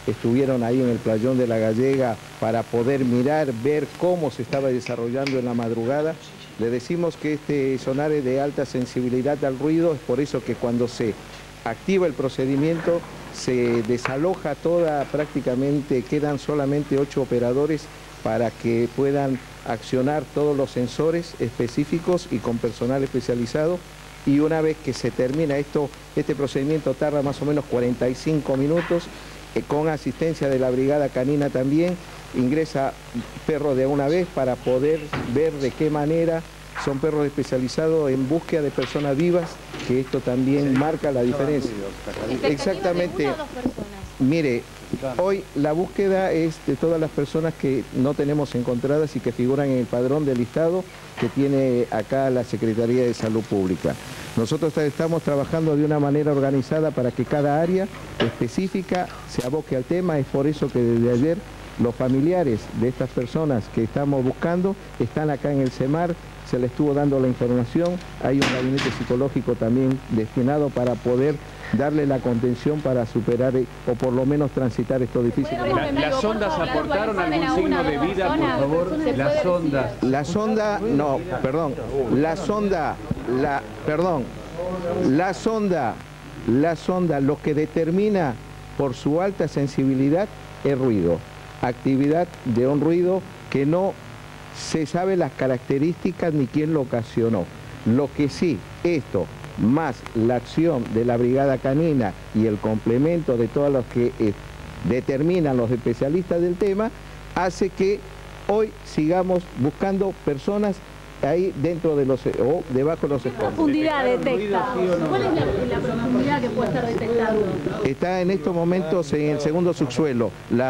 estuvieron ahí en el playón de La Gallega para poder mirar, ver cómo se estaba desarrollando en la madrugada. Le decimos que este sonar es de alta sensibilidad al ruido, es por eso que cuando se activa el procedimiento se desaloja toda, prácticamente quedan solamente 8 operadores para que puedan accionar todos los sensores específicos y con personal especializado. Y una vez que se termina este procedimiento tarda más o menos 45 minutos, con asistencia de la brigada canina también, ingresa perro de una vez para poder ver de qué manera son perros especializados en búsqueda de personas vivas, que esto también marca la diferencia. Exactamente. Mire, hoy la búsqueda es de todas las personas que no tenemos encontradas y que figuran en el padrón del listado que tiene acá la Secretaría de Salud Pública. Nosotros estamos trabajando de una manera organizada para que cada área específica se aboque al tema. Es por eso que desde ayer los familiares de estas personas que estamos buscando están acá en el CEMAR, se les estuvo dando la información, hay un gabinete psicológico también destinado para poder darle la contención para superar o por lo menos transitar estos difíciles momentos. ¿Las sondas aportaron algún signo de vida, por favor? Las sondas. La sonda, no, perdón, la sonda lo que determina por su alta sensibilidad es ruido, actividad de un ruido que no se sabe las características ni quién lo ocasionó. Lo que sí, esto, más la acción de la brigada canina y el complemento de todos los que determinan los especialistas del tema, hace que hoy sigamos buscando personas ahí dentro de los o debajo de los escombros. ¿Qué profundidad detecta? ¿Cuál es la profundidad que puede estar detectando? Está en estos momentos en el segundo subsuelo.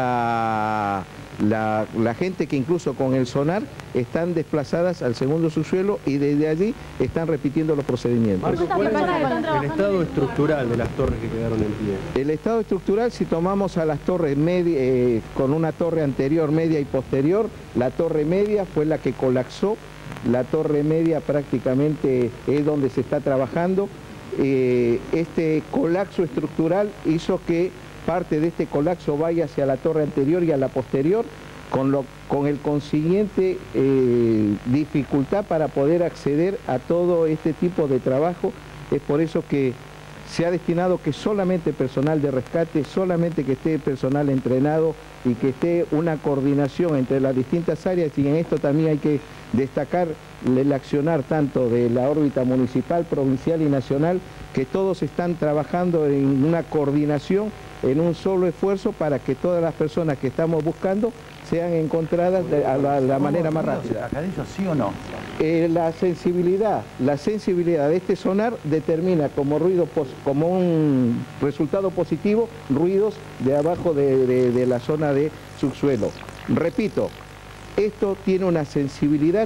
La gente que incluso con el sonar están desplazadas al segundo subsuelo y desde allí están repitiendo los procedimientos. Marco, ¿cuál es el estado estructural de las torres que quedaron en pie? El estado estructural, si tomamos a las torres con una torre anterior, media y posterior, la torre media fue la que colapsó. La torre media prácticamente es donde se está trabajando. Este colapso estructural hizo que parte de este colapso vaya hacia la torre anterior y a la posterior, con el consiguiente dificultad para poder acceder a todo este tipo de trabajo. Es por eso que se ha destinado que solamente personal de rescate, solamente que esté personal entrenado y que esté una coordinación entre las distintas áreas, y en esto también hay que destacar el accionar tanto de la órbita municipal, provincial y nacional, que todos están trabajando en una coordinación, en un solo esfuerzo para que todas las personas que estamos buscando sean encontradas de la manera más rápida. ¿Sí o no? La sensibilidad de este sonar determina como ruido, como un resultado positivo, ruidos de abajo de la zona de subsuelo. Repito, esto tiene una sensibilidad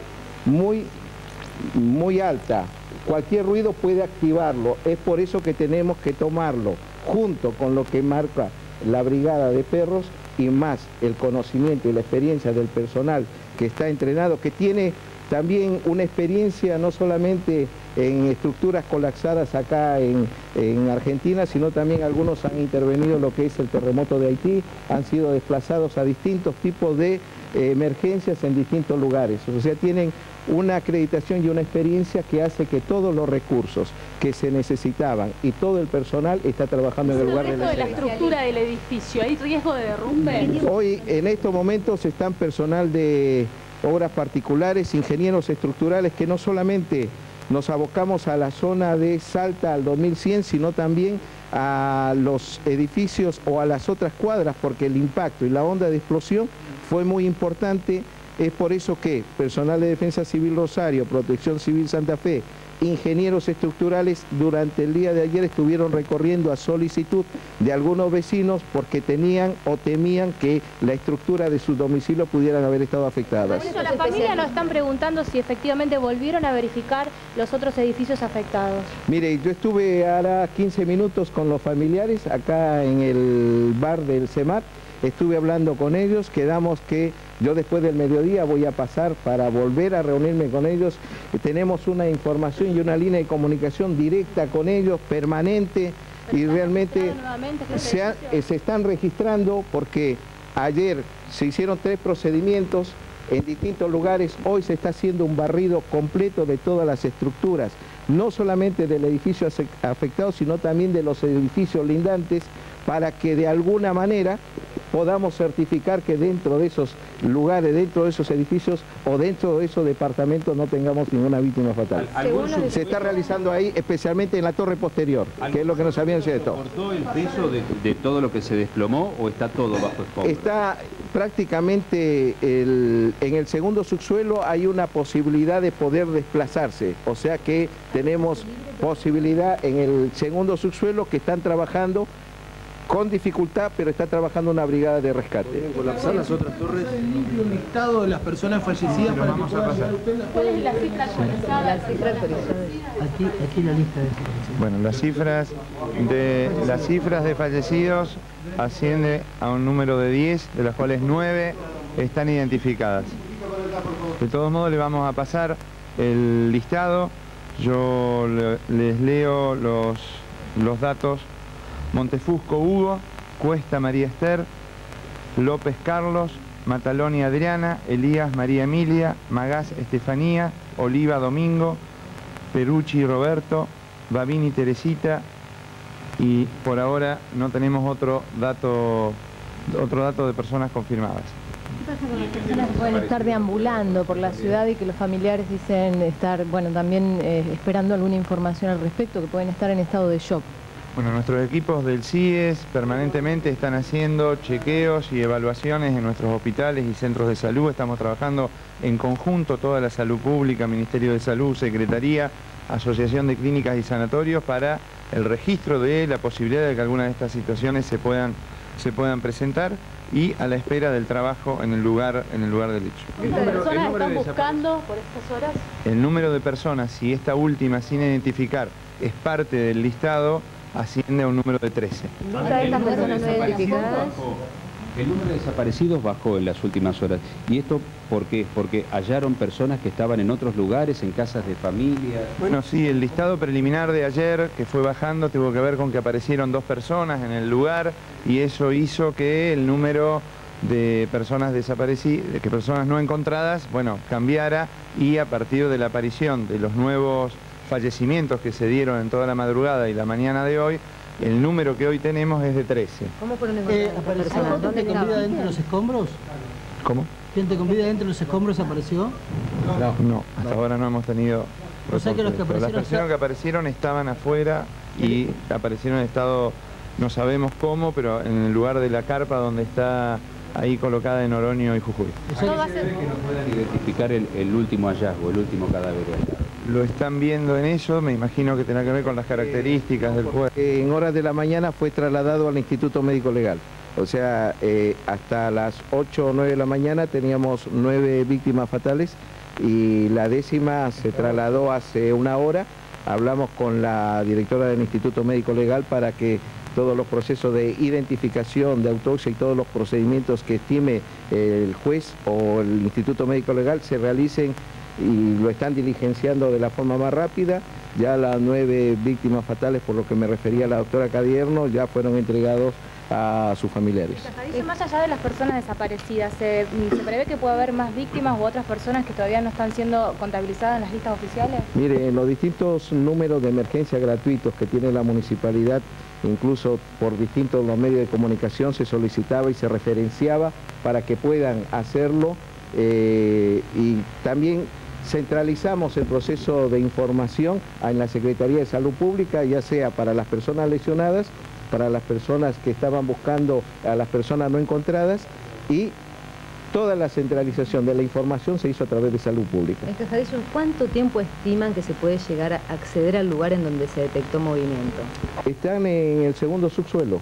muy alta. Cualquier ruido puede activarlo. Es por eso que tenemos que tomarlo junto con lo que marca la brigada de perros y más el conocimiento y la experiencia del personal que está entrenado, que tiene también una experiencia no solamente en estructuras colapsadas acá en Argentina, sino también algunos han intervenido en lo que es el terremoto de Haití, han sido desplazados a distintos tipos de emergencias en distintos lugares. O sea, tienen una acreditación y una experiencia que hace que todos los recursos que se necesitaban y todo el personal está trabajando en el lugar de la escena. ¿De la estructura del edificio? ¿Hay riesgo de derrumbe? Hoy, en estos momentos, están personal de obras particulares, ingenieros estructurales, que no solamente nos abocamos a la zona de Salta al 2100, sino también a los edificios o a las otras cuadras, porque el impacto y la onda de explosión fue muy importante. Es por eso que personal de Defensa Civil Rosario, Protección Civil Santa Fe, ingenieros estructurales durante el día de ayer estuvieron recorriendo a solicitud de algunos vecinos porque tenían o temían que la estructura de sus domicilios pudieran haber estado afectadas. Por eso la familia nos están preguntando si efectivamente volvieron a verificar los otros edificios afectados. Mire, yo estuve ahora 15 minutos con los familiares acá en el bar del CEMAR. Estuve hablando con ellos, quedamos que yo después del mediodía voy a pasar para volver a reunirme con ellos. Tenemos una información y una línea de comunicación directa con ellos, permanente. y realmente se están registrando porque ayer se hicieron 3 procedimientos en distintos lugares. Hoy se está haciendo un barrido completo de todas las estructuras, no solamente del edificio afectado, sino también de los edificios lindantes, para que de alguna manera podamos certificar que dentro de esos lugares, dentro de esos edificios o dentro de esos departamentos no tengamos ninguna víctima fatal. Se está realizando ahí, especialmente en la torre posterior, que es lo que nos habían dicho. ¿Cortó el peso de todo lo que se desplomó o está todo bajo escombros? Está prácticamente en el segundo subsuelo, hay una posibilidad de poder desplazarse, o sea que tenemos posibilidad en el segundo subsuelo que están trabajando con dificultad, pero está trabajando una brigada de rescate. ¿Podrían colapsar las otras torres? Limpio un listado de las personas fallecidas para que pueda llegar usted. ¿Cuál es la cifra actualizada? Aquí la lista de fallecidos. Bueno, las cifras de fallecidos asciende a un número de 10, de las cuales 9 están identificadas. De todos modos, le vamos a pasar el listado. Yo les leo los datos. Montefusco Hugo, Cuesta María Esther, López Carlos, Mataloni Adriana, Elías María Emilia, Magás Estefanía, Oliva Domingo, Perucci Roberto, Babini Teresita, y por ahora no tenemos otro dato de personas confirmadas. ¿Qué pasa con las personas que pueden estar deambulando por la ciudad y que los familiares dicen estar, bueno, también esperando alguna información al respecto, que pueden estar en estado de shock? Bueno, nuestros equipos del CIES permanentemente están haciendo chequeos y evaluaciones en nuestros hospitales y centros de salud. Estamos trabajando en conjunto toda la salud pública, Ministerio de Salud, Secretaría, Asociación de Clínicas y Sanatorios, para el registro de la posibilidad de que algunas de estas situaciones se puedan presentar, y a la espera del trabajo en el lugar del hecho. ¿Cuántas personas están buscando por estas horas? El número de personas, si esta última sin identificar es parte del listado, asciende a un número de 13. ¿Estas personas no identificadas? El número de desaparecidos bajó en las últimas horas. ¿Y esto por qué? Porque hallaron personas que estaban en otros lugares, en casas de familia. Bueno, sí, el listado preliminar de ayer, que fue bajando, tuvo que ver con que aparecieron 2 personas en el lugar, y eso hizo que el número de personas desaparecidas, que personas no encontradas, bueno, cambiara, y a partir de la aparición de los nuevos fallecimientos que se dieron en toda la madrugada y la mañana de hoy, el número que hoy tenemos es de 13. ¿Cómo fueron encontradas las personas? ¿Gente con vida dentro de los escombros? ¿Cómo? ¿Gente con vida dentro de los escombros apareció? No, hasta ahora no hemos tenido... O sea que los que las personas que aparecieron estaban afuera y aparecieron en estado, no sabemos cómo, pero en el lugar de la carpa donde está ahí colocada en Oroño y Jujuy. ¿Se cree que no puedan identificar el último hallazgo, el último cadáver hallado? Lo están viendo en eso, me imagino que tendrá que ver con las características del cuerpo. En horas de la mañana fue trasladado al Instituto Médico Legal. O sea, hasta las 8 o 9 de la mañana teníamos 9 víctimas fatales y la 10ª se trasladó hace una hora. Hablamos con la directora del Instituto Médico Legal para que todos los procesos de identificación, de autopsia y todos los procedimientos que estime el juez o el Instituto Médico Legal se realicen, y lo están diligenciando de la forma más rápida. Ya las 9 víctimas fatales, por lo que me refería la doctora Cadierno, ya fueron entregados a sus familiares. Más allá de las personas desaparecidas, ¿se prevé que pueda haber más víctimas u otras personas que todavía no están siendo contabilizadas en las listas oficiales? Mire, en los distintos números de emergencia gratuitos que tiene la municipalidad, incluso por distintos los medios de comunicación se solicitaba y se referenciaba para que puedan hacerlo, y también centralizamos el proceso de información en la Secretaría de Salud Pública, ya sea para las personas lesionadas, para las personas que estaban buscando a las personas no encontradas, y toda la centralización de la información se hizo a través de Salud Pública. ¿Cuánto tiempo estiman que se puede llegar a acceder al lugar en donde se detectó movimiento? Están en el segundo subsuelo,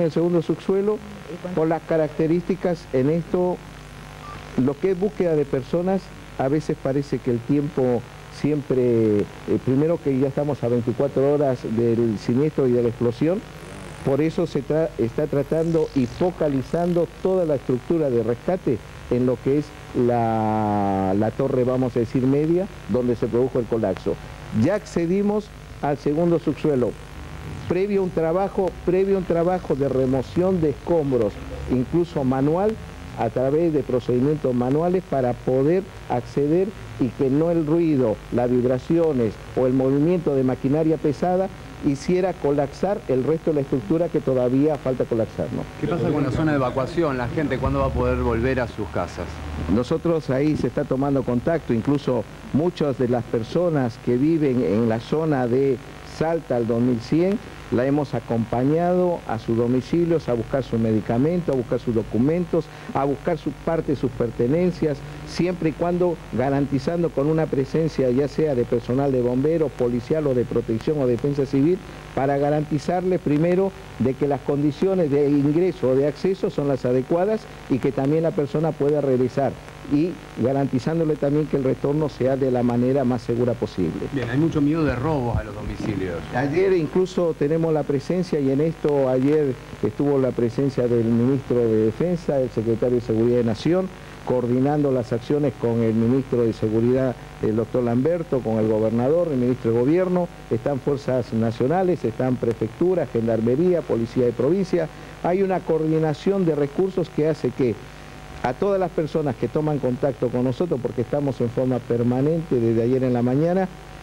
por las características en esto, lo que es búsqueda de personas. A veces parece que el tiempo siempre, primero que ya estamos a 24 horas del siniestro y de la explosión, por eso se está tratando y focalizando toda la estructura de rescate en lo que es la torre, vamos a decir, media, donde se produjo el colapso. Ya accedimos al segundo subsuelo. previo a un trabajo de remoción de escombros, incluso manual, a través de procedimientos manuales para poder acceder y que no el ruido, las vibraciones o el movimiento de maquinaria pesada hiciera colapsar el resto de la estructura que todavía falta colapsar, ¿no? ¿Qué pasa con la zona de evacuación? ¿La gente cuándo va a poder volver a sus casas? Nosotros ahí se está tomando contacto, incluso muchas de las personas que viven en la zona de Salta al 2100, la hemos acompañado a sus domicilios a buscar su medicamento, a buscar sus documentos, a buscar sus partes, sus pertenencias, siempre y cuando garantizando con una presencia ya sea de personal de bomberos, policial o de protección o defensa civil, para garantizarle primero de que las condiciones de ingreso o de acceso son las adecuadas y que también la persona pueda regresar, y garantizándole también que el retorno sea de la manera más segura posible. Bien, hay mucho miedo de robos a los domicilios. Ayer incluso tenemos la presencia, y en esto ayer estuvo la presencia del ministro de Defensa, el secretario de Seguridad de Nación, coordinando las acciones con el ministro de Seguridad, el doctor Lamberto, con el gobernador, el ministro de Gobierno, están fuerzas nacionales, están prefecturas, gendarmería, policía de provincia. Hay una coordinación de recursos que hace que a todas las personas que toman contacto con nosotros, porque estamos en forma permanente desde ayer en la mañana,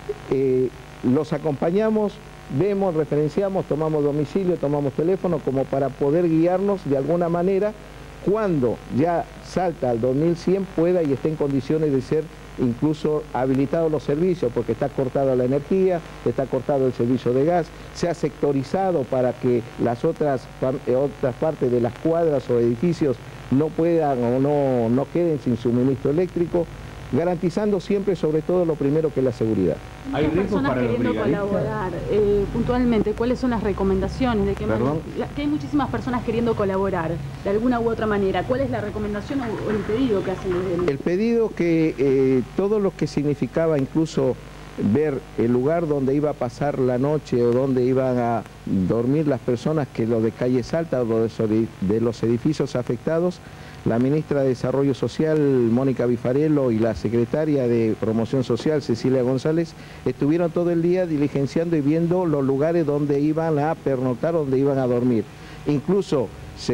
los acompañamos, vemos, referenciamos, tomamos domicilio, tomamos teléfono, como para poder guiarnos de alguna manera cuando ya Salta al 2100 pueda y esté en condiciones de ser incluso habilitados los servicios, porque está cortada la energía, está cortado el servicio de gas, se ha sectorizado para que las otras partes de las cuadras o edificios no puedan o no queden sin suministro eléctrico, garantizando siempre, sobre todo, lo primero que es la seguridad. Hay personas queriendo colaborar. Puntualmente, ¿cuáles son las recomendaciones? Que hay muchísimas personas queriendo colaborar de alguna u otra manera. ¿Cuál es la recomendación o el pedido que hacen desde el... El pedido que todo lo que significaba incluso ver el lugar donde iba a pasar la noche o donde iban a dormir las personas, que lo de calle Salta o de los edificios afectados, la ministra de Desarrollo Social, Mónica Bifarello, y la secretaria de Promoción Social, Cecilia González, estuvieron todo el día diligenciando y viendo los lugares donde iban a pernoctar, donde iban a dormir. Incluso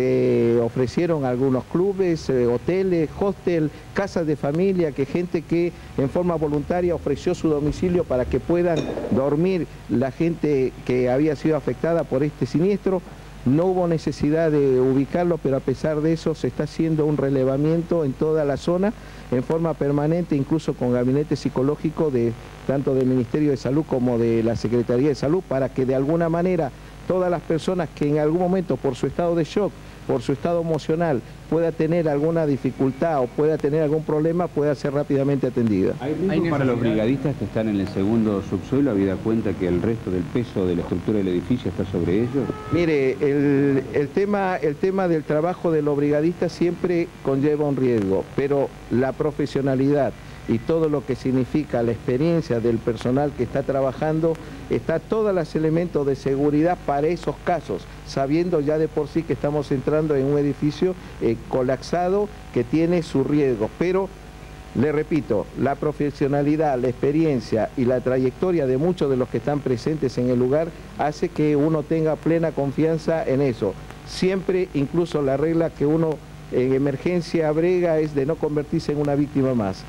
se ofrecieron algunos clubes, hoteles, hostel, casas de familia, que gente que en forma voluntaria ofreció su domicilio para que puedan dormir la gente que había sido afectada por este siniestro. No hubo necesidad de ubicarlo, pero a pesar de eso se está haciendo un relevamiento en toda la zona en forma permanente, incluso con gabinete psicológico tanto del Ministerio de Salud como de la Secretaría de Salud, para que de alguna manera todas las personas que en algún momento, por su estado de shock, por su estado emocional, pueda tener alguna dificultad o pueda tener algún problema, pueda ser rápidamente atendida. ¿Hay riesgo para los brigadistas que están en el segundo subsuelo, habida cuenta que el resto del peso de la estructura del edificio está sobre ellos? Mire, el tema del trabajo de los brigadistas siempre conlleva un riesgo, pero la profesionalidad y todo lo que significa la experiencia del personal que está trabajando, está todos los elementos de seguridad para esos casos, sabiendo ya de por sí que estamos entrando en un edificio colapsado que tiene sus riesgos. Pero, le repito, la profesionalidad, la experiencia y la trayectoria de muchos de los que están presentes en el lugar hace que uno tenga plena confianza en eso. Siempre, incluso la regla que uno en emergencia brega es de no convertirse en una víctima más.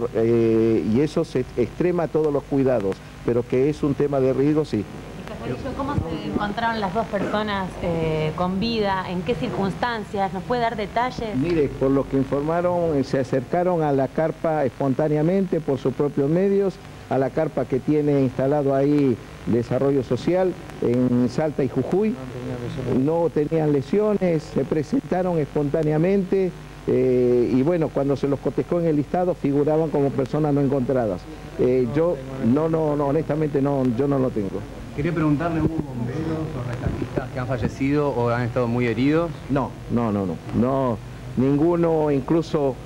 Y eso se extrema todos los cuidados, pero que es un tema de riesgo, sí. ¿Cómo se encontraron las dos personas con vida? ¿En qué circunstancias? ¿Nos puede dar detalles? Mire, por lo que informaron, se acercaron a la carpa espontáneamente por sus propios medios, a la carpa que tiene instalado ahí Desarrollo Social en Salta y Jujuy. No tenían lesiones, se presentaron espontáneamente. Y bueno, cuando se los cotejó en el listado figuraban como personas no encontradas. Yo honestamente yo no lo tengo. Quería preguntarle, ¿hubo bomberos o rescatistas que han fallecido o han estado muy heridos? No, ninguno, incluso,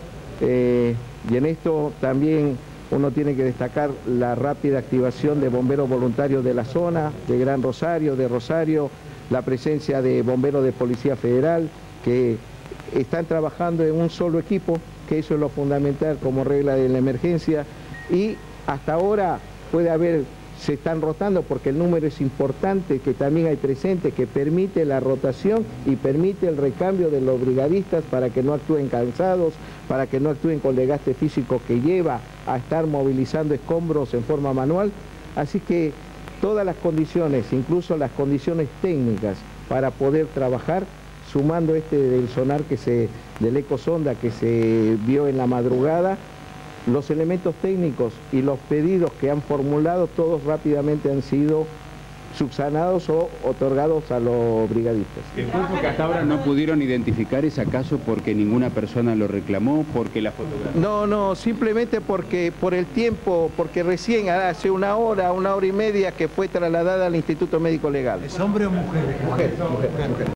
y en esto también uno tiene que destacar la rápida activación de bomberos voluntarios de la zona, de Gran Rosario, de Rosario, la presencia de bomberos de Policía Federal, que están trabajando en un solo equipo, que eso es lo fundamental como regla de la emergencia, y hasta ahora puede haber se están rotando porque el número es importante, que también hay presente, que permite la rotación y permite el recambio de los brigadistas para que no actúen cansados, para que no actúen con el desgaste físico que lleva a estar movilizando escombros en forma manual. Así que todas las condiciones, incluso las condiciones técnicas para poder trabajar, sumando del sonar del ecosonda que se vio en la madrugada, los elementos técnicos y los pedidos que han formulado, todos rápidamente han sido subsanados o otorgados a los brigadistas. ¿El cuerpo que hasta ahora no pudieron identificar es acaso porque ninguna persona lo reclamó, porque la fotografía? No, simplemente porque por el tiempo, porque recién hace una hora y media que fue trasladada al Instituto Médico Legal. ¿Es hombre o mujer? Mujer.